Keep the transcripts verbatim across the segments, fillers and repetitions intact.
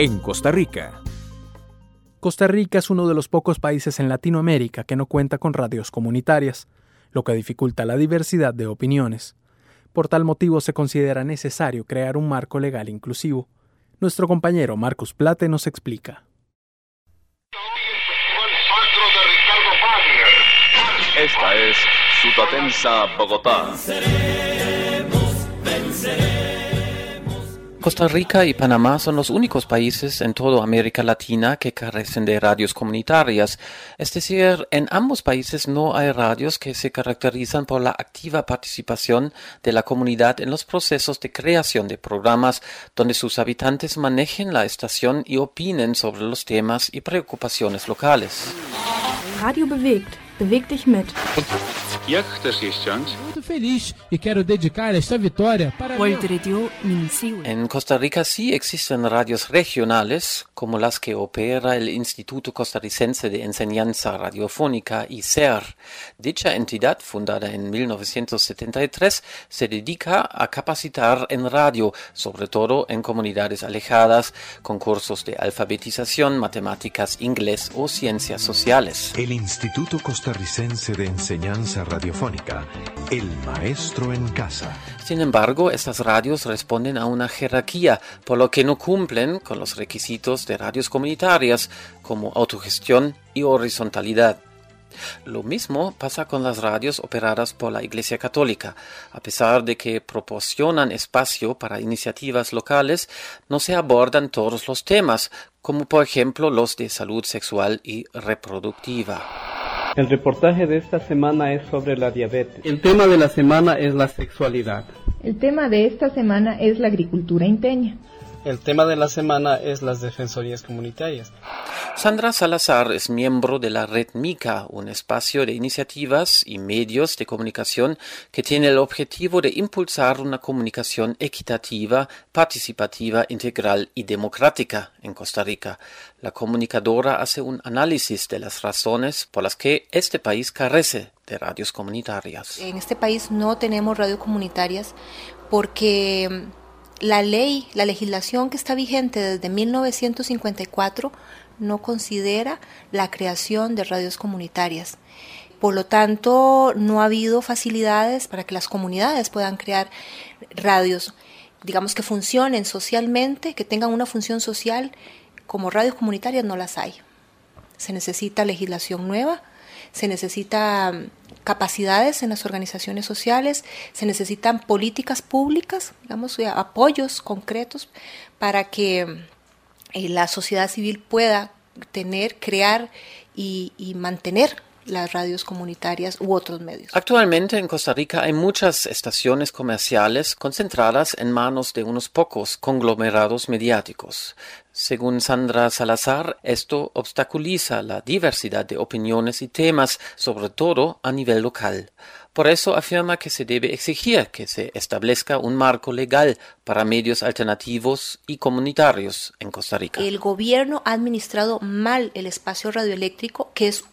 en Costa Rica. Costa Rica es uno de los pocos países en Latinoamérica que no cuenta con radios comunitarias, lo que dificulta la diversidad de opiniones. Por tal motivo se considera necesario crear un marco legal inclusivo. Nuestro compañero Marcus Plate nos explica. Esta es Sutatensa, Bogotá. Costa Rica y Panamá son los únicos países en toda América Latina que carecen de radios comunitarias. Es decir, en ambos países no hay radios que se caracterizan por la activa participación de la comunidad en los procesos de creación de programas donde sus habitantes manejen la estación y opinen sobre los temas y preocupaciones locales. Radio bewegt. Beweg dich mit. Muito feliz e quero dedicar esta vitória para En Costa Rica sí existen radios regionales, como las que opera el Instituto Costarricense de Enseñanza Radiofónica, I C E R. Dicha entidad, fundada en mil novecientos setenta y tres, se dedica a capacitar en radio, sobre todo en comunidades alejadas, con cursos de alfabetización, matemáticas, inglés o ciencias sociales. El Instituto Costarricense de Enseñanza Radiofónica, el maestro en casa. Sin embargo, estas radios responden a una jerarquía, por lo que no cumplen con los requisitos de radios comunitarias, como autogestión y horizontalidad. Lo mismo pasa con las radios operadas por la Iglesia Católica. A pesar de que proporcionan espacio para iniciativas locales, no se abordan todos los temas, como por ejemplo los de salud sexual y reproductiva. El reportaje de esta semana es sobre la diabetes. El tema de la semana es la sexualidad. El tema de esta semana es la agricultura inteña. El tema de la semana es las defensorías comunitarias. Sandra Salazar es miembro de la Red Mica, un espacio de iniciativas y medios de comunicación que tiene el objetivo de impulsar una comunicación equitativa, participativa, integral y democrática en Costa Rica. La comunicadora hace un análisis de las razones por las que este país carece de radios comunitarias. En este país no tenemos radios comunitarias porque la ley, la legislación que está vigente desde mil novecientos cincuenta y cuatro no considera la creación de radios comunitarias. Por lo tanto, no ha habido facilidades para que las comunidades puedan crear radios, digamos que funcionen socialmente, que tengan una función social. Como radios comunitarias no las hay. Se necesita legislación nueva, se necesitan capacidades en las organizaciones sociales, se necesitan políticas públicas, digamos, apoyos concretos para que eh, la sociedad civil pueda tener, crear y, y mantener las radios comunitarias u otros medios. Actualmente en Costa Rica hay muchas estaciones comerciales concentradas en manos de unos pocos conglomerados mediáticos. Según Sandra Salazar, esto obstaculiza la diversidad de opiniones y temas, sobre todo a nivel local. Por eso afirma que se debe exigir que se establezca un marco legal para medios alternativos y comunitarios en Costa Rica. El gobierno ha administrado mal el espacio radioeléctrico, que es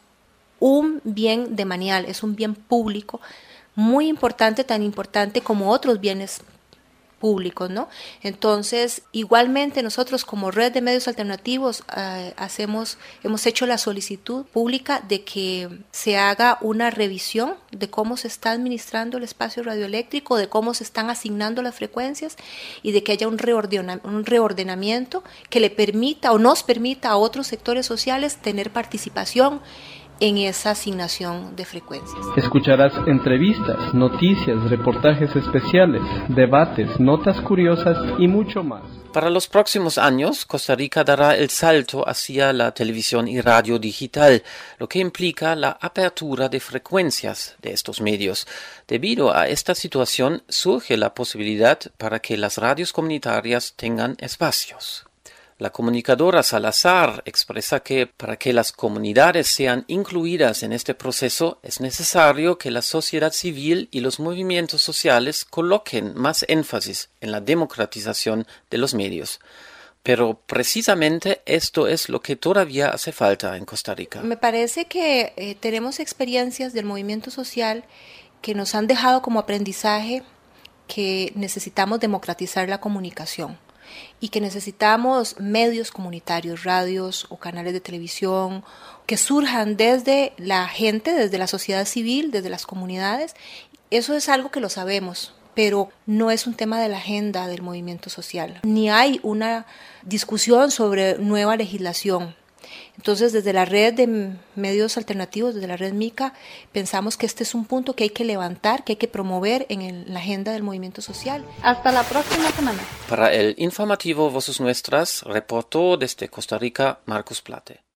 un bien demanial, es un bien público muy importante, tan importante como otros bienes públicos, ¿no? Entonces, igualmente nosotros como red de medios alternativos eh, hacemos, hemos hecho la solicitud pública de que se haga una revisión de cómo se está administrando el espacio radioeléctrico, de cómo se están asignando las frecuencias y de que haya un, reordena, un reordenamiento que le permita o nos permita a otros sectores sociales tener participación en esa asignación de frecuencias. Escucharás entrevistas, noticias, reportajes especiales, debates, notas curiosas y mucho más. Para los próximos años, Costa Rica dará el salto hacia la televisión y radio digital, lo que implica la apertura de frecuencias de estos medios. Debido a esta situación, surge la posibilidad para que las radios comunitarias tengan espacios. La comunicadora Salazar expresa que para que las comunidades sean incluidas en este proceso es necesario que la sociedad civil y los movimientos sociales coloquen más énfasis en la democratización de los medios. Pero precisamente esto es lo que todavía hace falta en Costa Rica. Me parece que eh, tenemos experiencias del movimiento social que nos han dejado como aprendizaje que necesitamos democratizar la comunicación. y que necesitamos medios comunitarios, radios o canales de televisión que surjan desde la gente, desde la sociedad civil, desde las comunidades. Eso es algo que lo sabemos, pero no es un tema de la agenda del movimiento social. Ni hay una discusión sobre nueva legislación. Entonces, desde la red de medios alternativos, desde la red Mica, pensamos que este es un punto que hay que levantar, que hay que promover en el, la agenda del movimiento social. Hasta la próxima semana. Para el informativo Voces Nuestras, reportó desde Costa Rica Marcos Plate.